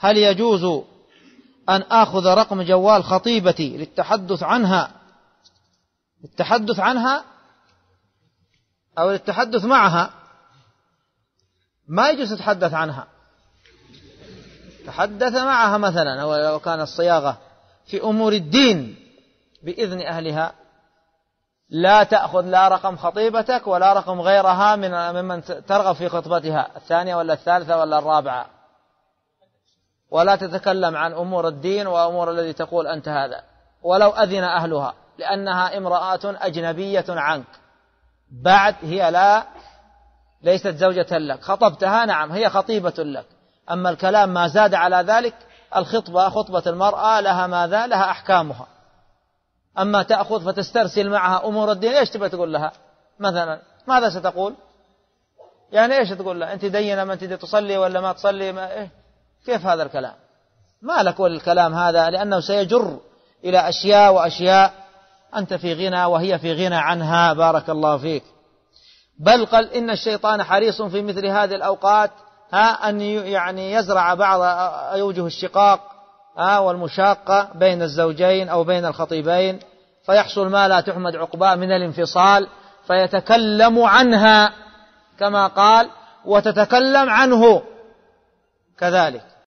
هل يجوز أن آخذ رقم جوال خطيبتي للتحدث عنها أو للتحدث معها؟ ما يجوز تتحدث عنها، تحدث معها مثلا، أو لو كان الصياغة في أمور الدين بإذن أهلها. لا تأخذ لا رقم خطيبتك ولا رقم غيرها ممن ترغب في خطبتها، الثانية ولا الثالثة ولا الرابعة، ولا تتكلم عن أمور الدين وأمور الذي تقول أنت هذا ولو أذن أهلها، لأنها امرأة أجنبية عنك، بعد هي ليست زوجة لك، خطبتها نعم هي خطيبة لك، أما الكلام ما زاد على ذلك خطبة المرأة لها ماذا؟ لها أحكامها. أما تأخذ فتسترسل معها أمور الدين، إيش تبغى تقول لها مثلا؟ ماذا ستقول؟ يعني إيش تقول لها؟ أنت دينة، ما أنت تصلي ولا ما تصلي؟ إيه؟ كيف هذا الكلام؟ ما لك الكلام هذا، لأنه سيجر إلى أشياء وأشياء أنت في غنى وهي في غنى عنها. بارك الله فيك. بل قال إن الشيطان حريص في مثل هذه الأوقات أن يعني يزرع بعض أوجه الشقاق والمشاقة بين الزوجين أو بين الخطيبين، فيحصل ما لا تحمد عقباه من الانفصال، فيتكلم عنها كما قال وتتكلم عنه كذلك.